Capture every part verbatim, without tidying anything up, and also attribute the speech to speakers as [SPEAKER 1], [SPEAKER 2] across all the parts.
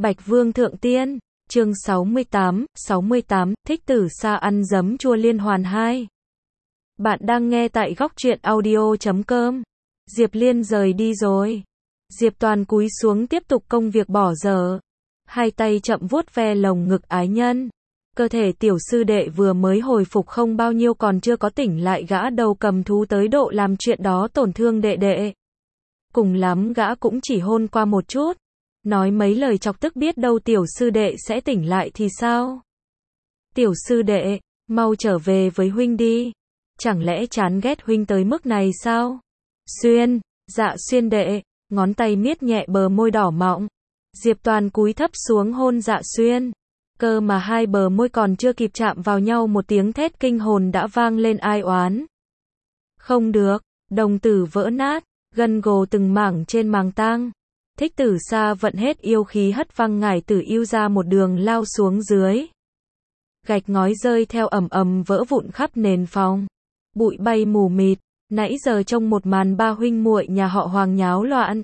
[SPEAKER 1] Bạch Vương Thượng Tiên, chương sáu mươi tám, sáu mươi tám, Thích Tử Sa ăn giấm chua liên hoàn hai. Bạn đang nghe tại góc truyện audio chấm com. Diệp Liên rời đi rồi. Diệp Toàn cúi xuống tiếp tục công việc bỏ dở. Hai tay chậm vuốt ve lồng ngực ái nhân. Cơ thể tiểu sư đệ vừa mới hồi phục không bao nhiêu còn chưa có tỉnh lại gã đầu cầm thú tới độ làm chuyện đó tổn thương đệ đệ. Cùng lắm gã cũng chỉ hôn qua một chút. Nói mấy lời chọc tức biết đâu tiểu sư đệ sẽ tỉnh lại thì sao? Tiểu sư đệ, mau trở về với huynh đi. Chẳng lẽ chán ghét huynh tới mức này sao? Xuyên, dạ xuyên đệ, ngón tay miết nhẹ bờ môi đỏ mọng. Diệp Toàn cúi thấp xuống hôn dạ xuyên. Cơ mà hai bờ môi còn chưa kịp chạm vào nhau một tiếng thét kinh hồn đã vang lên ai oán. Không được, đồng tử vỡ nát, gân gồ từng mảng trên màng tang. Thích Tử Sa vận hết yêu khí hất văng ngải tử yêu ra một đường lao xuống dưới. Gạch ngói rơi theo ầm ầm vỡ vụn khắp nền phòng. Bụi bay mù mịt, nãy giờ trông một màn ba huynh muội nhà họ Hoàng nháo loạn.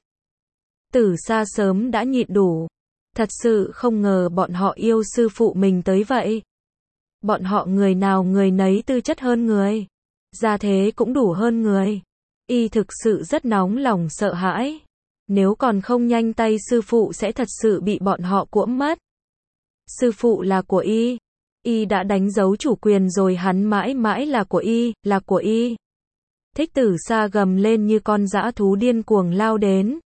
[SPEAKER 1] Tử Sa sớm đã nhịn đủ. Thật sự không ngờ bọn họ yêu sư phụ mình tới vậy. Bọn họ người nào người nấy tư chất hơn người. Gia thế cũng đủ hơn người. Y thực sự rất nóng lòng sợ hãi. Nếu còn không nhanh tay sư phụ sẽ thật sự bị bọn họ cuỗm mất. Sư phụ là của y. Y đã đánh dấu chủ quyền rồi hắn mãi mãi là của y, là của y. Thích Tử Sa gầm lên như con dã thú điên cuồng lao đến.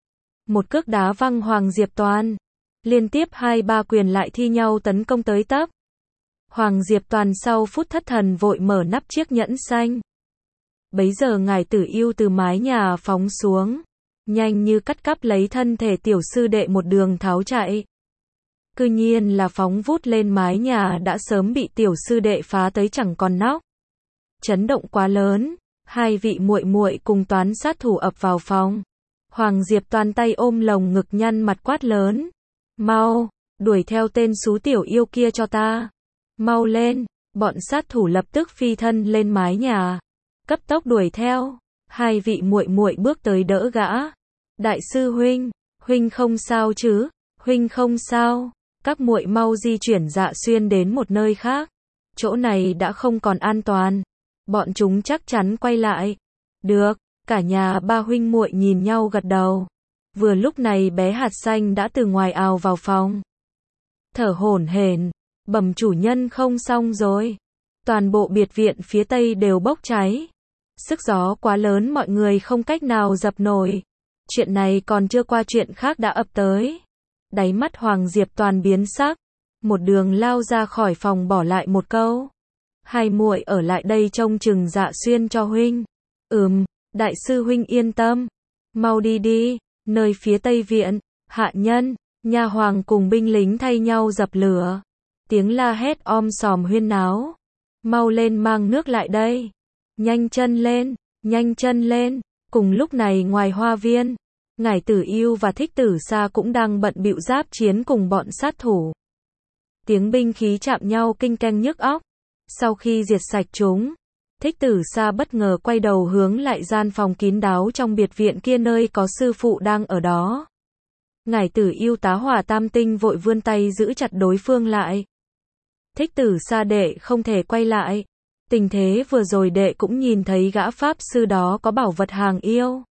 [SPEAKER 1] Một cước đá văng Hoàng Diệp Toàn. Liên tiếp hai ba quyền lại thi nhau tấn công tới tấp. Hoàng Diệp Toàn sau phút thất thần vội mở nắp chiếc nhẫn xanh. Bấy giờ ngải tử yêu từ mái nhà phóng xuống. Nhanh như cắt cắp lấy thân thể tiểu sư đệ một đường tháo chạy. Cư nhiên là phóng vút lên mái nhà đã sớm bị tiểu sư đệ phá tới chẳng còn nóc. Chấn động quá lớn, hai vị muội muội cùng toán sát thủ ập vào phòng. Hoàng Diệp Toàn tay ôm lồng ngực nhăn mặt quát lớn. Mau, đuổi theo tên xú tiểu yêu kia cho ta. Mau lên, bọn sát thủ lập tức phi thân lên mái nhà. Cấp tốc đuổi theo. Hai vị muội muội bước tới đỡ gã. Đại sư huynh, huynh không sao chứ? Huynh không sao? Các muội mau di chuyển Dạ Xuyên đến một nơi khác. Chỗ này đã không còn an toàn. Bọn chúng chắc chắn quay lại. Được, cả nhà ba huynh muội nhìn nhau gật đầu. Vừa lúc này bé hạt xanh đã từ ngoài ào vào phòng. Thở hổn hển, bẩm chủ nhân không xong rồi. Toàn bộ biệt viện phía tây đều bốc cháy. Sức gió quá lớn mọi người không cách nào dập nổi. Chuyện này còn chưa qua chuyện khác đã ập tới. Đáy mắt Hoàng Diệp Toàn biến sắc. Một đường lao ra khỏi phòng bỏ lại một câu. Hai muội ở lại đây trông chừng Dạ Xuyên cho huynh. Ừm, đại sư huynh yên tâm. Mau đi đi, nơi phía tây viện, hạ nhân, nha hoàng cùng binh lính thay nhau dập lửa. Tiếng la hét om sòm huyên náo. Mau lên mang nước lại đây. Nhanh chân lên, nhanh chân lên. Cùng lúc này ngoài hoa viên, ngải tử yêu và Thích Tử Sa cũng đang bận bịu giáp chiến cùng bọn sát thủ. Tiếng binh khí chạm nhau kinh keng nhức óc. Sau khi diệt sạch chúng, Thích Tử Sa bất ngờ quay đầu hướng lại gian phòng kín đáo trong biệt viện kia nơi có sư phụ đang ở đó. Ngải tử yêu tá hỏa tam tinh vội vươn tay giữ chặt đối phương lại. Thích Tử Sa đệ không thể quay lại. Tình thế vừa rồi đệ cũng nhìn thấy gã pháp sư đó có bảo vật hàng yêu.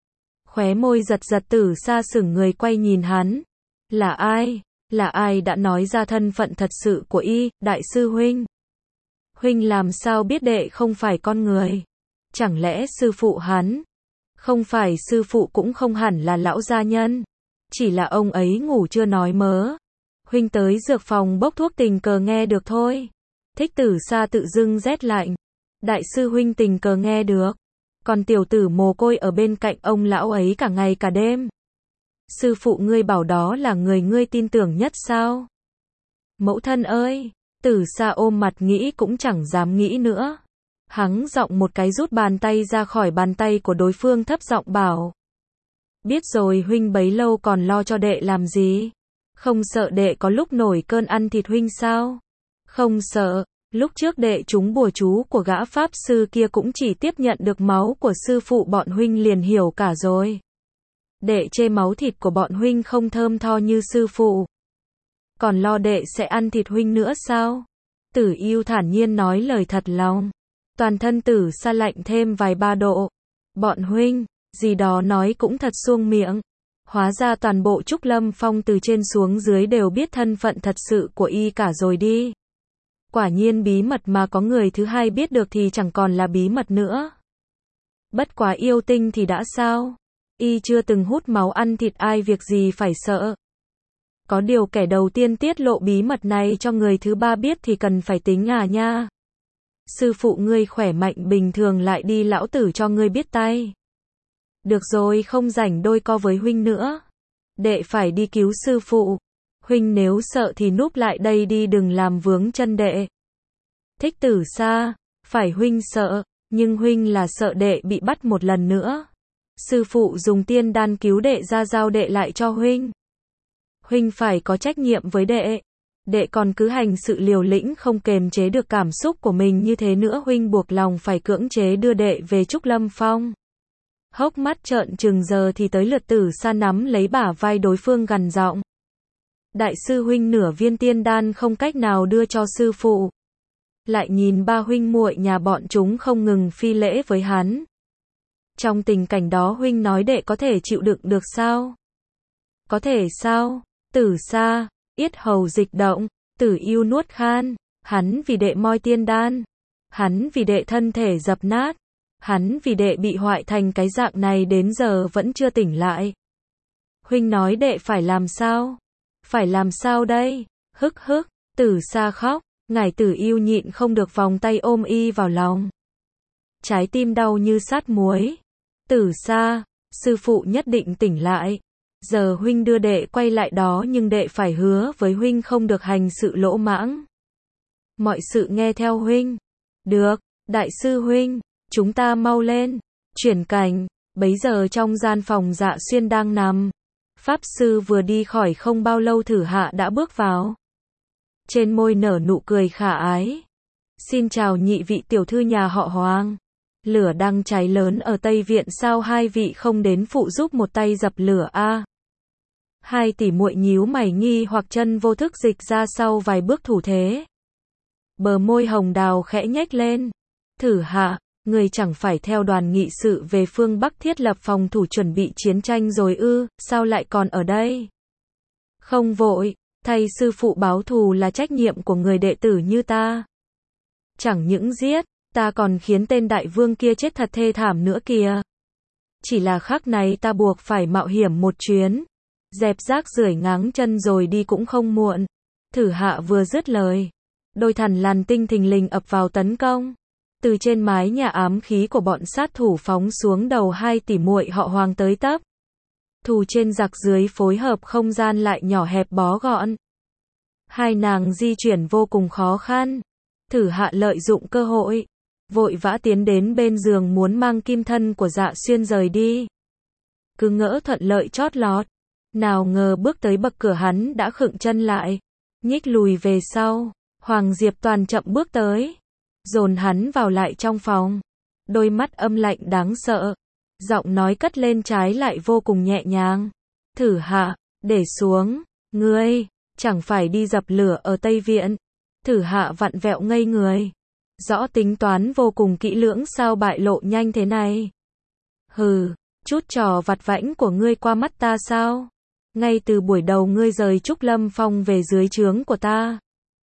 [SPEAKER 1] Khóe môi giật giật Tử Sa sững người quay nhìn hắn. Là ai? Là ai đã nói ra thân phận thật sự của y, đại sư huynh? Huynh làm sao biết đệ không phải con người? Chẳng lẽ sư phụ hắn? Không phải sư phụ cũng không hẳn là lão gia nhân. Chỉ là ông ấy ngủ chưa nói mớ. Huynh tới dược phòng bốc thuốc tình cờ nghe được thôi. Thích Tử Sa tự dưng rét lạnh. Đại sư huynh tình cờ nghe được. Còn tiểu tử mồ côi ở bên cạnh ông lão ấy cả ngày cả đêm. Sư phụ ngươi bảo đó là người ngươi tin tưởng nhất sao? Mẫu thân ơi! Tử Sa ôm mặt nghĩ cũng chẳng dám nghĩ nữa. Hắng giọng một cái rút bàn tay ra khỏi bàn tay của đối phương thấp giọng bảo. Biết rồi huynh bấy lâu còn lo cho đệ làm gì? Không sợ đệ có lúc nổi cơn ăn thịt huynh sao? Không sợ, lúc trước đệ trúng bùa chú của gã pháp sư kia cũng chỉ tiếp nhận được máu của sư phụ bọn huynh liền hiểu cả rồi. Đệ chê máu thịt của bọn huynh không thơm tho như sư phụ. còn lo đệ sẽ ăn thịt huynh nữa sao? Tử Yêu thản nhiên nói lời thật lòng. Toàn thân Tử Sa lạnh thêm vài ba độ. Bọn huynh, gì đó nói cũng thật suông miệng. Hóa ra toàn bộ Trúc Lâm Phong từ trên xuống dưới đều biết thân phận thật sự của y cả rồi đi. Quả nhiên bí mật mà có người thứ hai biết được thì chẳng còn là bí mật nữa. Bất quá yêu tinh thì đã sao? Y chưa từng hút máu ăn thịt ai việc gì phải sợ. Có điều kẻ đầu tiên tiết lộ bí mật này cho người thứ ba biết thì cần phải tính à nha. Sư phụ ngươi khỏe mạnh bình thường lại đi lão tử cho ngươi biết tay. Được rồi, không rảnh đôi co với huynh nữa. Đệ phải đi cứu sư phụ. Huynh nếu sợ thì núp lại đây đi, đừng làm vướng chân đệ. Thích Tử Sa, phải huynh sợ, nhưng huynh là sợ đệ bị bắt một lần nữa. Sư phụ dùng tiên đan cứu đệ ra, giao đệ lại cho huynh. Huynh phải có trách nhiệm với đệ. Đệ còn cứ hành sự liều lĩnh không kềm chế được cảm xúc của mình như thế nữa, huynh buộc lòng phải cưỡng chế đưa đệ về Trúc Lâm Phong. Hốc mắt trợn trừng, giờ thì tới lượt Tử Sa nắm lấy bả vai đối phương gằn giọng. Đại sư huynh nửa viên tiên đan không cách nào đưa cho sư phụ. Lại nhìn ba huynh muội nhà bọn chúng không ngừng phi lễ với hắn. Trong tình cảnh đó huynh nói đệ có thể chịu đựng được sao? Có thể sao? Tử Sa, yết hầu dịch động, Tử Yêu nuốt khan. Hắn vì đệ moi tiên đan. Hắn vì đệ thân thể dập nát. Hắn vì đệ bị hoại thành cái dạng này đến giờ vẫn chưa tỉnh lại. Huynh nói đệ phải làm sao? Phải làm sao đây? Hức hức, Tử Sa khóc, ngải Tử Yêu nhịn không được vòng tay ôm y vào lòng. Trái tim đau như sát muối. Tử Sa, sư phụ nhất định tỉnh lại. Giờ huynh đưa đệ quay lại đó, nhưng đệ phải hứa với huynh không được hành sự lỗ mãng. Mọi sự nghe theo huynh. Được, đại sư huynh, chúng ta mau lên. Chuyển cảnh, bấy giờ trong gian phòng Dạ Xuyên đang nằm. Pháp sư vừa đi khỏi không bao lâu, Thử Hạ đã bước vào. Trên môi nở nụ cười khả ái. Xin chào nhị vị tiểu thư nhà họ Hoàng. Lửa đang cháy lớn ở Tây Viện, sao hai vị không đến phụ giúp một tay dập lửa a? Hai tỷ muội nhíu mày nghi hoặc, chân vô thức dịch ra sau vài bước thủ thế. Bờ môi hồng đào khẽ nhếch lên. Thử Hạ, người chẳng phải theo đoàn nghị sự về phương Bắc thiết lập phòng thủ chuẩn bị chiến tranh rồi ư, sao lại còn ở đây? Không vội, thay sư phụ báo thù là trách nhiệm của người đệ tử như ta. Chẳng những giết, ta còn khiến tên đại vương kia chết thật thê thảm nữa kìa. Chỉ là khắc này ta buộc phải mạo hiểm một chuyến. Dẹp rác rưởi ngáng chân rồi đi cũng không muộn. Thử Hạ vừa dứt lời, đôi thần lằn tinh thình lình ập vào tấn công. Từ trên mái nhà ám khí của bọn sát thủ phóng xuống đầu hai tỷ muội họ Hoàng tới tấp. Thù trên giặc dưới phối hợp, không gian lại nhỏ hẹp bó gọn. Hai nàng di chuyển vô cùng khó khăn. Thử Hạ lợi dụng cơ hội, vội vã tiến đến bên giường muốn mang kim thân của Dạ Xuyên rời đi. Cứ ngỡ thuận lợi chót lọt. Nào ngờ bước tới bậc cửa hắn đã khựng chân lại. Nhích lùi về sau. Hoàng Diệp Toàn chậm bước tới. Dồn hắn vào lại trong phòng. Đôi mắt âm lạnh đáng sợ. Giọng nói cất lên trái lại vô cùng nhẹ nhàng. Thử Hạ, để xuống. Ngươi, chẳng phải đi dập lửa ở Tây Viện. Thử Hạ vặn vẹo ngây người. Rõ tính toán vô cùng kỹ lưỡng, sao bại lộ nhanh thế này? Hừ, chút trò vặt vãnh của ngươi qua mắt ta sao? Ngay từ buổi đầu ngươi rời Trúc Lâm Phong về dưới trướng của ta.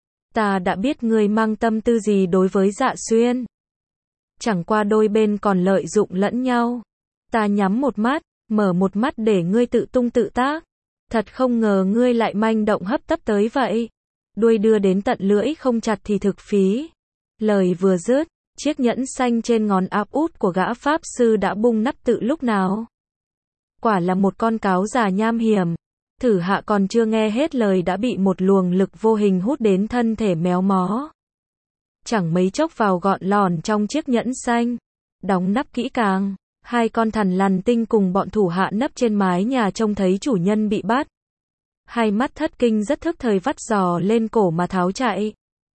[SPEAKER 1] Ta đã biết ngươi mang tâm tư gì đối với Dạ Xuyên. Chẳng qua đôi bên còn lợi dụng lẫn nhau. Ta nhắm một mắt, mở một mắt để ngươi tự tung tự tác. Thật không ngờ ngươi lại manh động hấp tấp tới vậy. Đuôi đưa đến tận lưỡi không chặt thì thực phí. Lời vừa dứt, chiếc nhẫn xanh trên ngón áp út của gã pháp sư đã bung nắp tự lúc nào. Quả là một con cáo già nham hiểm. Thử Hạ còn chưa nghe hết lời đã bị một luồng lực vô hình hút đến thân thể méo mó. Chẳng mấy chốc vào gọn lòn trong chiếc nhẫn xanh. Đóng nắp kỹ càng. Hai con thằn lằn tinh cùng bọn thủ hạ nấp trên mái nhà trông thấy chủ nhân bị bắt. Hai mắt thất kinh rất thức thời vắt giò lên cổ mà tháo chạy.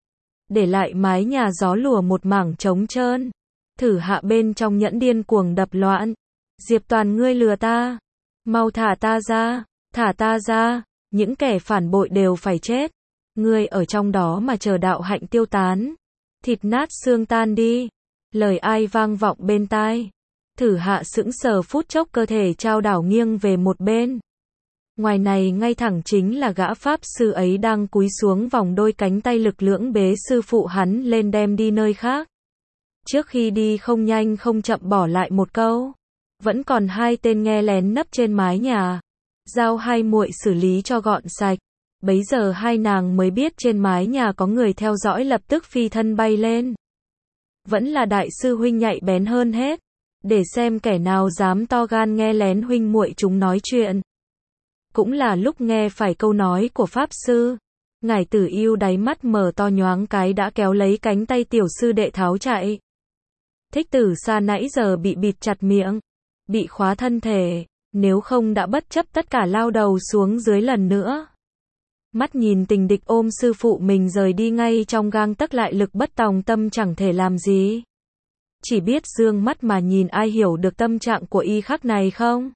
[SPEAKER 1] Để lại mái nhà gió lùa một mảng trống trơn. Thử Hạ bên trong nhẫn điên cuồng đập loạn. Diệp Toàn, ngươi lừa ta. Mau thả ta ra. Thả ta ra. những kẻ phản bội đều phải chết. Ngươi ở trong đó mà chờ đạo hạnh tiêu tán, thịt nát xương tan đi. Lời ai vang vọng bên tai. Thử hạ sững sờ phút chốc cơ thể trao đảo nghiêng về một bên. Ngoài này ngay thẳng chính là gã pháp sư ấy đang cúi xuống vòng đôi cánh tay lực lưỡng bế sư phụ hắn lên đem đi nơi khác. Trước khi đi không nhanh không chậm bỏ lại một câu. Vẫn còn hai tên nghe lén nấp trên mái nhà. Giao hai muội xử lý cho gọn sạch. Bấy giờ hai nàng mới biết trên mái nhà có người theo dõi, lập tức phi thân bay lên. Vẫn là đại sư huynh nhạy bén hơn hết. Để xem kẻ nào dám to gan nghe lén huynh muội chúng nói chuyện. Cũng là lúc nghe phải câu nói của pháp sư. Ngải Tử Yêu đáy mắt mở to nhoáng cái đã kéo lấy cánh tay tiểu sư đệ tháo chạy. Thích Tử Sa nãy giờ bị bịt chặt miệng, bị khóa thân thể, nếu không đã bất chấp tất cả lao đầu xuống dưới lần nữa. Mắt nhìn tình địch ôm sư phụ mình rời đi ngay trong gang tấc, lại lực bất tòng tâm chẳng thể làm gì. Chỉ biết dương mắt mà nhìn, ai hiểu được tâm trạng của y khắc này không?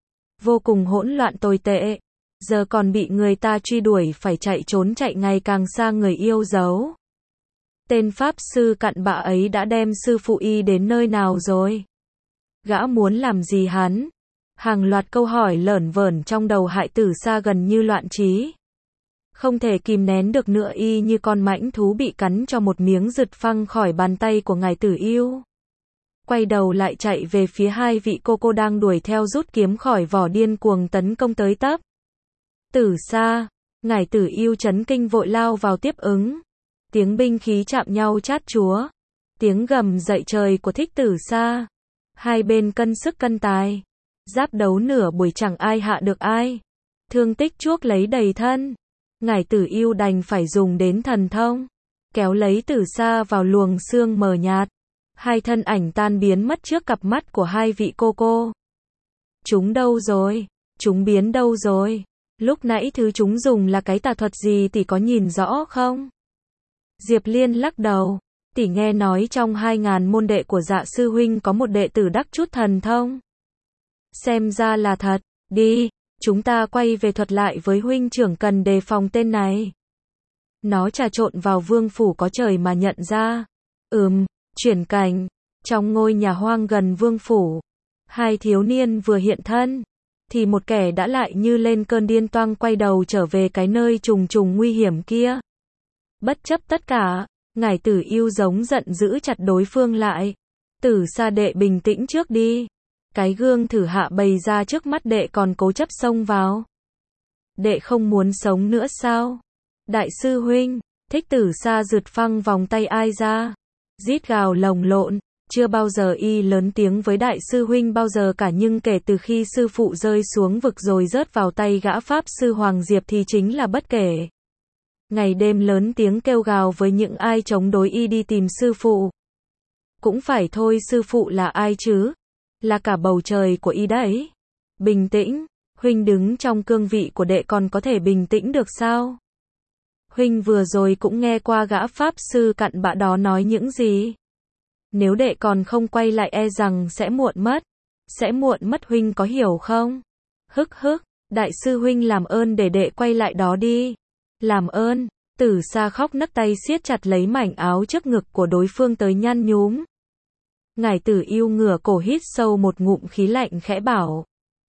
[SPEAKER 1] Vô cùng hỗn loạn tồi tệ. Giờ còn bị người ta truy đuổi phải chạy trốn, chạy ngày càng xa người yêu dấu. Tên pháp sư cặn bạ ấy đã đem sư phụ y đến nơi nào rồi? Gã muốn làm gì hắn? Hàng loạt câu hỏi lởn vởn trong đầu Hại Tử Sa gần như loạn trí. Không thể kìm nén được nữa, y như con mãnh thú bị cắn cho một miếng rực phăng khỏi bàn tay của Ngải Tử Yêu. Quay đầu lại chạy về phía hai vị cô cô đang đuổi theo, rút kiếm khỏi vỏ điên cuồng tấn công tới tấp. Tử Sa, Ngải Tử Yêu chấn kinh vội lao vào tiếp ứng. Tiếng binh khí chạm nhau chát chúa. Tiếng gầm dậy trời của Thích Tử Sa. Hai bên cân sức cân tài. Giáp đấu nửa buổi chẳng ai hạ được ai. Thương tích chuốc lấy đầy thân. Ngải Tử Yêu đành phải dùng đến thần thông. Kéo lấy Tử Sa vào luồng sương mờ nhạt. Hai thân ảnh tan biến mất trước cặp mắt của hai vị cô cô. Chúng đâu rồi? Chúng biến đâu rồi? Lúc nãy thứ chúng dùng là cái tà thuật gì tỷ có nhìn rõ không? Diệp Liên lắc đầu. Tỷ nghe nói trong hai ngàn môn đệ của Dạ sư huynh có một đệ tử đắc chút thần thông. Xem ra là thật. Đi, chúng ta quay về thuật lại với huynh trưởng, cần đề phòng tên này. Nó trà trộn vào vương phủ có trời mà nhận ra. Ừm, chuyển cảnh. Trong ngôi nhà hoang gần vương phủ, hai thiếu niên vừa hiện thân, thì một kẻ đã lại như lên cơn điên toang quay đầu trở về cái nơi trùng trùng nguy hiểm kia. Bất chấp tất cả, Ngải Tử Yêu giống giận giữ chặt đối phương lại. Tử Sa đệ bình tĩnh trước đi. Cái gương thử hạ bày ra trước mắt đệ còn cố chấp xông vào. Đệ không muốn sống nữa sao? Đại sư huynh, Thích Tử Sa rượt phăng vòng tay ai ra. Rít gào lồng lộn, chưa bao giờ y lớn tiếng với đại sư huynh bao giờ cả, nhưng kể từ khi sư phụ rơi xuống vực rồi rớt vào tay gã pháp sư Hoàng Diệp thì chính là bất kể. Ngày đêm lớn tiếng kêu gào với những ai chống đối y đi tìm sư phụ. Cũng phải thôi, sư phụ là ai chứ? Là cả bầu trời của y đấy. Bình tĩnh, huynh đứng trong cương vị của đệ còn có thể bình tĩnh được sao? Huynh vừa rồi cũng nghe qua gã pháp sư cặn bạ đó nói những gì. Nếu đệ còn không quay lại e rằng sẽ muộn mất. Sẽ muộn mất, huynh có hiểu không? Hức hức, đại sư huynh làm ơn để đệ quay lại đó đi. Làm ơn. Tử Sa khóc nấc, tay siết chặt lấy mảnh áo trước ngực của đối phương tới nhăn nhúm. Ngải Tử Yêu ngửa cổ hít sâu một ngụm khí lạnh khẽ bảo.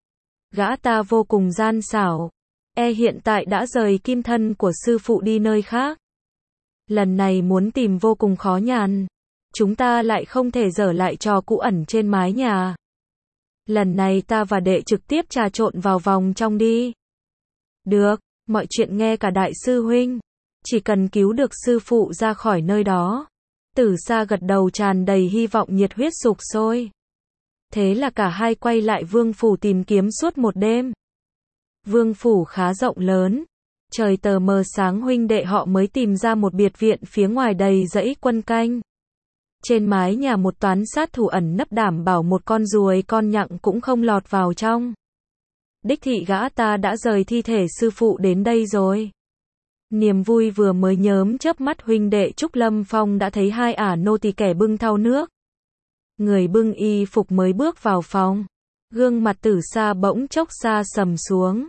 [SPEAKER 1] Gã ta vô cùng gian xảo. E hiện tại đã rời kim thân của sư phụ đi nơi khác. Lần này muốn tìm vô cùng khó nhằn. Chúng ta lại không thể dở lại trò cũ ẩn trên mái nhà. Lần này ta và đệ trực tiếp trà trộn vào vòng trong đi. Được, mọi chuyện nghe cả đại sư huynh. Chỉ cần cứu được sư phụ ra khỏi nơi đó. Tử Sa gật đầu tràn đầy hy vọng, nhiệt huyết sục sôi. Thế là cả hai quay lại vương phủ tìm kiếm suốt một đêm. Vương phủ khá rộng lớn. Trời tờ mờ sáng huynh đệ họ mới tìm ra một biệt viện phía ngoài đầy dãy quân canh. Trên mái nhà một toán sát thủ ẩn nấp đảm bảo một con ruồi con nhặng cũng không lọt vào trong. Đích thị gã ta đã rời thi thể sư phụ đến đây rồi. Niềm vui vừa mới nhớm chớp mắt, huynh đệ Trúc Lâm Phong đã thấy hai ả nô tỳ kẻ bưng thau nước. Người bưng y phục mới bước vào phòng. Gương mặt Tử Sa bỗng chốc xa sầm xuống.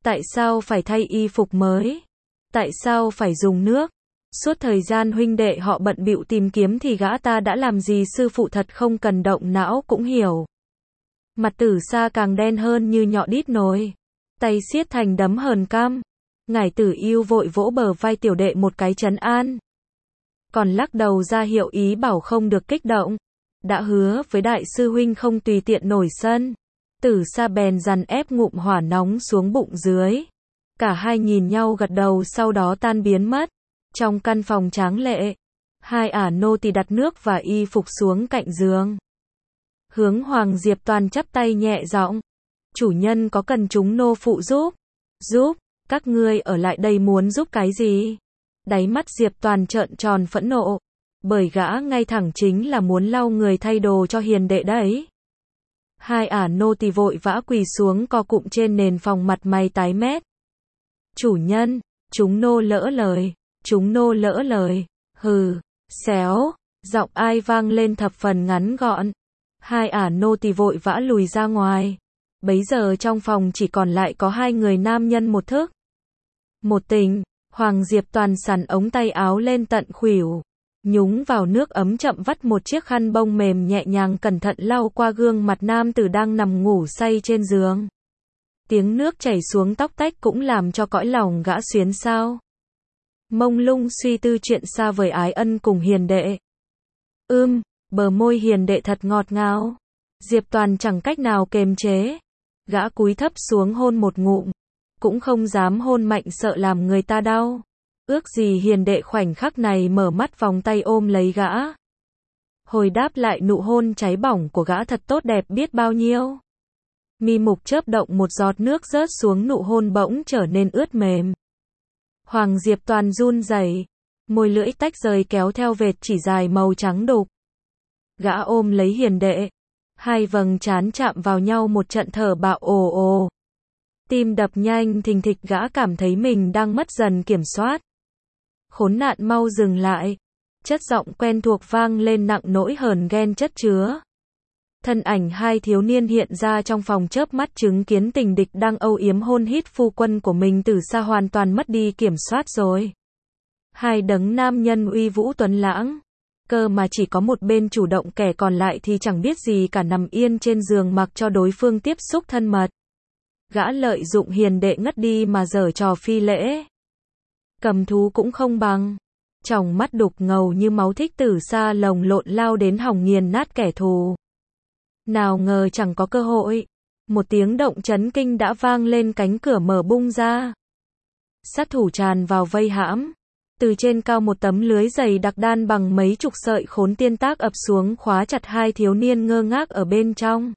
[SPEAKER 1] Tại sao phải thay y phục mới? Tại sao phải dùng nước? Suốt thời gian huynh đệ họ bận bịu tìm kiếm thì gã ta đã làm gì sư phụ thật không cần động não cũng hiểu. Mặt Tử Sa càng đen hơn như nhọ đít nồi. Tay siết thành đấm hờn căm. Ngải Tử Yêu vội vỗ bờ vai tiểu đệ một cái trấn an. Còn lắc đầu ra hiệu ý bảo không được kích động. Đã hứa với đại sư huynh không tùy tiện nổi sân. Tử Sa bèn dằn ép ngụm hỏa nóng xuống bụng dưới. Cả hai nhìn nhau gật đầu sau đó tan biến mất. Trong căn phòng tráng lệ, hai ả nô tỳ đặt nước và y phục xuống cạnh giường. Hướng Hoàng Diệp Toàn chắp tay nhẹ giọng. Chủ nhân có cần chúng nô phụ giúp? Giúp? Các ngươi ở lại đây muốn giúp cái gì? Đáy mắt Diệp Toàn trợn tròn phẫn nộ. Bởi gã ngay thẳng chính là muốn lau người thay đồ cho hiền đệ đấy. Hai ả nô tỳ vội vã quỳ xuống co cụm trên nền phòng mặt mày tái mét. Chủ nhân, chúng nô lỡ lời, chúng nô lỡ lời, hừ, xéo, giọng ai vang lên thập phần ngắn gọn. Hai ả nô tỳ vội vã lùi ra ngoài. Bấy giờ trong phòng chỉ còn lại có hai người nam nhân một thức. Một tình, Hoàng Diệp Toàn sắn ống tay áo lên tận khuỷu. Nhúng vào nước ấm chậm vắt một chiếc khăn bông mềm nhẹ nhàng cẩn thận lau qua gương mặt nam tử đang nằm ngủ say trên giường. Tiếng nước chảy xuống tóc tách cũng làm cho cõi lòng gã xuyến xao. Mông lung suy tư chuyện xa vời ái ân cùng hiền đệ. Ưm, bờ môi hiền đệ thật ngọt ngào. Diệp Toàn chẳng cách nào kềm chế. Gã cúi thấp xuống hôn một ngụm. Cũng không dám hôn mạnh sợ làm người ta đau. Ước gì hiền đệ khoảnh khắc này mở mắt vòng tay ôm lấy gã. Hồi đáp lại nụ hôn cháy bỏng của gã thật tốt đẹp biết bao nhiêu. Mi mục chớp động một giọt nước rớt xuống nụ hôn bỗng trở nên ướt mềm. Hoàng Diệp Toàn run rẩy, môi lưỡi tách rời kéo theo vệt chỉ dài màu trắng đục. Gã ôm lấy hiền đệ. Hai vầng trán chạm vào nhau một trận thở bạo ồ ồ. Tim đập nhanh thình thịch gã cảm thấy mình đang mất dần kiểm soát. Khốn nạn mau dừng lại. Chất giọng quen thuộc vang lên nặng nỗi hờn ghen chất chứa. Thân ảnh hai thiếu niên hiện ra trong phòng chớp mắt chứng kiến tình địch đang âu yếm hôn hít phu quân của mình từ xa hoàn toàn mất đi kiểm soát rồi. Hai đấng nam nhân uy vũ tuấn lãng. Cơ mà chỉ có một bên chủ động kẻ còn lại thì chẳng biết gì cả nằm yên trên giường mặc cho đối phương tiếp xúc thân mật. Gã lợi dụng hiền đệ ngất đi mà giở trò phi lễ. Cầm thú cũng không bằng. Tròng mắt đục ngầu như máu Thích Tử Sa lồng lộn lao đến hòng nghiền nát kẻ thù. Nào ngờ chẳng có cơ hội. Một tiếng động chấn kinh đã vang lên cánh cửa mở bung ra. Sát thủ tràn vào vây hãm. Từ trên cao một tấm lưới dày đặc đan bằng mấy chục sợi khốn tiên tác ập xuống khóa chặt hai thiếu niên ngơ ngác ở bên trong.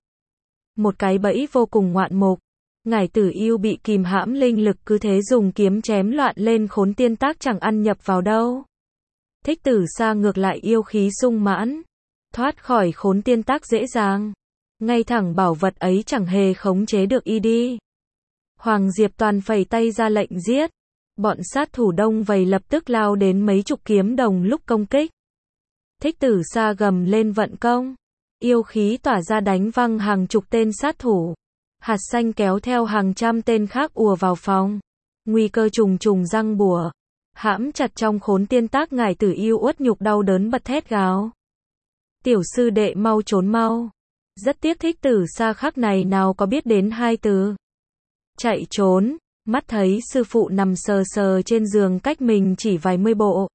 [SPEAKER 1] Một cái bẫy vô cùng ngoạn mục. Ngải Tử Yêu bị kìm hãm linh lực cứ thế dùng kiếm chém loạn lên khốn tiên tác chẳng ăn nhập vào đâu. Thích Tử Sa ngược lại yêu khí sung mãn. Thoát khỏi khốn tiên tác dễ dàng. Ngay thẳng bảo vật ấy chẳng hề khống chế được y đi. Hoàng Diệp Toàn phẩy tay ra lệnh giết. Bọn sát thủ đông vây lập tức lao đến mấy chục kiếm đồng lúc công kích. Thích Tử Sa gầm lên vận công. Yêu khí tỏa ra đánh văng hàng chục tên sát thủ. Hạt xanh kéo theo hàng trăm tên khác ùa vào phòng. Nguy cơ trùng trùng răng bùa. Hãm chặt trong khốn tiên tác Ngải Tử Yêu uất nhục đau đớn bật thét gào. Tiểu sư đệ mau trốn mau. Rất tiếc Thích Tử Sa khắc này nào có biết đến hai từ. Chạy trốn. Mắt thấy sư phụ nằm sờ sờ trên giường cách mình chỉ vài mươi bộ.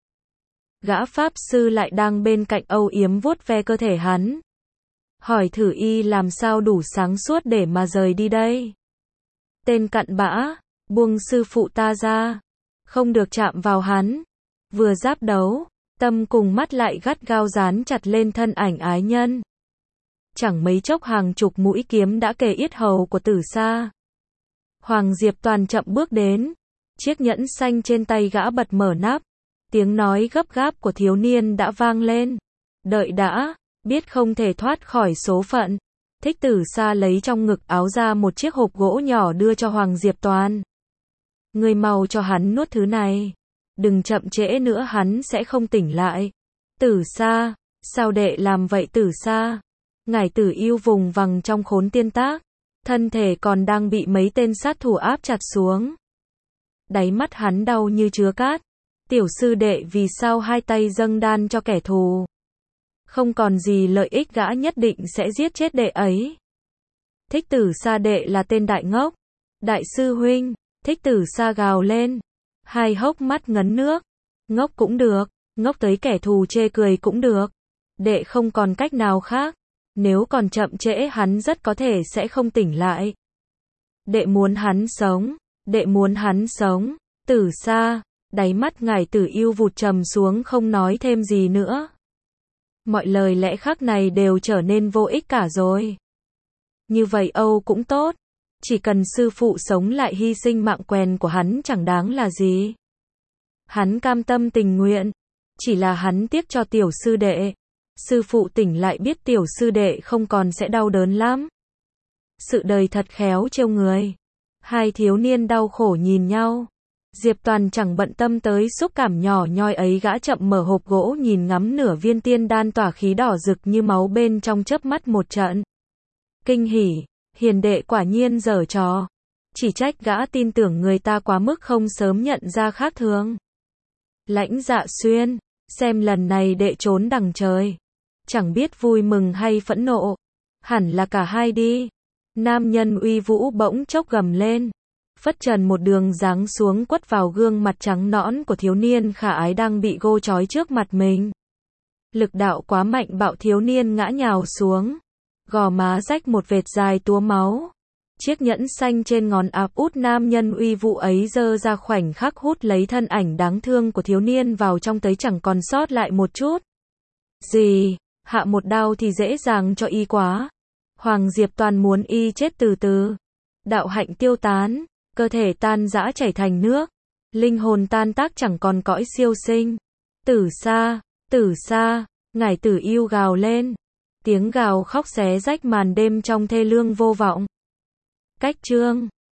[SPEAKER 1] Gã pháp sư lại đang bên cạnh âu yếm vuốt ve cơ thể hắn. Hỏi thử y làm sao đủ sáng suốt để mà rời đi đây. Tên cặn bã, buông sư phụ ta ra. Không được chạm vào hắn. Vừa giáp đấu, tâm cùng mắt lại gắt gao dán chặt lên thân ảnh ái nhân. Chẳng mấy chốc hàng chục mũi kiếm đã kề yết hầu của Tử Sa. Hoàng Diệp Toàn chậm bước đến. Chiếc nhẫn xanh trên tay gã bật mở nắp. Tiếng nói gấp gáp của thiếu niên đã vang lên. Đợi đã, biết không thể thoát khỏi số phận. Thích Tử Sa lấy trong ngực áo ra một chiếc hộp gỗ nhỏ đưa cho Hoàng Diệp Toàn. Ngươi mau cho hắn nuốt thứ này. Đừng chậm trễ nữa hắn sẽ không tỉnh lại. Tử Sa, sao đệ làm vậy Tử Sa? Ngải Tử Yêu vùng vằng trong khốn tiên tác. thân thể còn đang bị mấy tên sát thủ áp chặt xuống. Đáy mắt hắn đau như chứa cát. Tiểu sư đệ vì sao hai tay dâng đan cho kẻ thù? Không còn gì lợi ích gã nhất định sẽ giết chết đệ ấy. Thích Tử Sa đệ là tên đại ngốc. Đại sư huynh, Thích Tử Sa gào lên. Hai hốc mắt ngấn nước. Ngốc cũng được, ngốc tới kẻ thù chê cười cũng được. Đệ không còn cách nào khác. Nếu còn chậm trễ hắn rất có thể sẽ không tỉnh lại. Đệ muốn hắn sống, đệ muốn hắn sống. Tử Sa, đáy mắt Ngải Tử Yêu vụt trầm xuống không nói thêm gì nữa. Mọi lời lẽ khác này đều trở nên vô ích cả rồi. Như vậy Âu cũng tốt. Chỉ cần sư phụ sống lại hy sinh mạng quèn của hắn chẳng đáng là gì. Hắn cam tâm tình nguyện. Chỉ là hắn tiếc cho tiểu sư đệ. Sư phụ tỉnh lại biết tiểu sư đệ không còn sẽ đau đớn lắm. Sự đời thật khéo trêu người. Hai thiếu niên đau khổ nhìn nhau. Diệp Toàn chẳng bận tâm tới xúc cảm nhỏ nhoi ấy, gã chậm mở hộp gỗ nhìn ngắm nửa viên tiên đan tỏa khí đỏ rực như máu bên trong chớp mắt một trận. Kinh hỉ, hiền đệ quả nhiên giở trò. Chỉ trách gã tin tưởng người ta quá mức không sớm nhận ra khác thường. Lãnh Dạ Xuyên, xem lần này đệ trốn đằng trời. Chẳng biết vui mừng hay phẫn nộ. Hẳn là cả hai đi. Nam nhân uy vũ bỗng chốc gầm lên. Phất trần một đường giáng xuống quất vào gương mặt trắng nõn của thiếu niên khả ái đang bị gô trói trước mặt mình. Lực đạo quá mạnh bạo thiếu niên ngã nhào xuống. Gò má rách một vệt dài túa máu. Chiếc nhẫn xanh trên ngón áp út nam nhân uy vũ ấy giơ ra khoảnh khắc hút lấy thân ảnh đáng thương của thiếu niên vào trong tới chẳng còn sót lại một chút. Gì, hạ một đao thì dễ dàng cho y quá. Hoàng Diệp Toàn muốn y chết từ từ. Đạo hạnh tiêu tán, cơ thể tan rã chảy thành nước. Linh hồn tan tác chẳng còn cõi siêu sinh. Tử Sa, Tử Sa, Ngải Tử Yêu gào lên. Tiếng gào khóc xé rách màn đêm trong thê lương vô vọng. Cách chương